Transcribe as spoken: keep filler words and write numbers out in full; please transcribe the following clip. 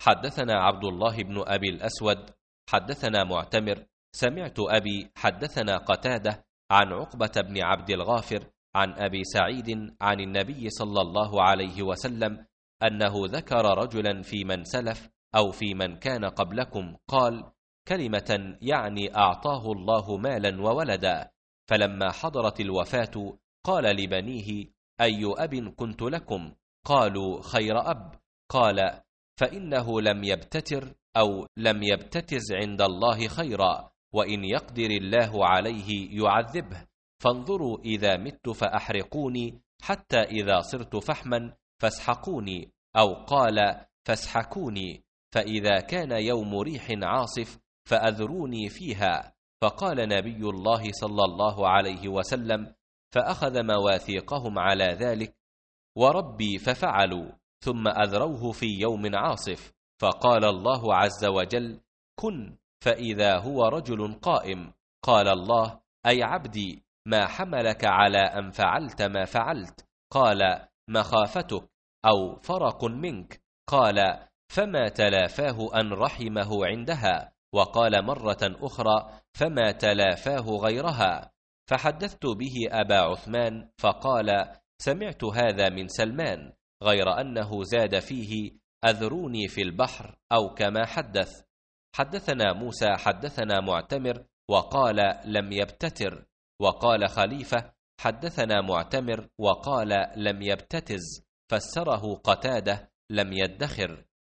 حدثنا عبد الله بن أبي الأسود حدثنا معتمر سمعت أبي حدثنا قتادة عن عقبة بن عبد الغافر عن أبي سعيد عن النبي صلى الله عليه وسلم أنه ذكر رجلا في من سلف أو في من كان قبلكم قال كلمة يعني أعطاه الله مالا وولدا، فلما حضرت الوفاة قال لبنيه أي أب كنت لكم؟ قالوا خير أب. قال فإنه لم يبتتر أو لم يبتتز عند الله خيرا، وإن يقدر الله عليه يعذبه، فانظروا إذا مت فأحرقوني حتى إذا صرت فحما فاسحقوني، أو قال فاسحكوني، فإذا كان يوم ريح عاصف فأذروني فيها. فقال نبي الله صلى الله عليه وسلم فأخذ مواثيقهم على ذلك وربي ففعلوا، ثم أذروه في يوم عاصف، فقال الله عز وجل كن، فإذا هو رجل قائم. قال الله أي عبدي ما حملك على أن فعلت ما فعلت؟ قال مخافتك أو فرق منك. قال فما تلافاه أن رحمه عندها، وقال مرة أخرى فما تلافاه غيرها. فحدثت به أبا عثمان فقال سمعت هذا من سلمان، غير أنه زاد فيه أذروني في البحر أو كما حدث. حدثنا موسى حدثنا معتمر وقال لم يبتتر، وقال خليفة حدثنا معتمر وقال لم يبتتز، فسره قتادة لم يدخر.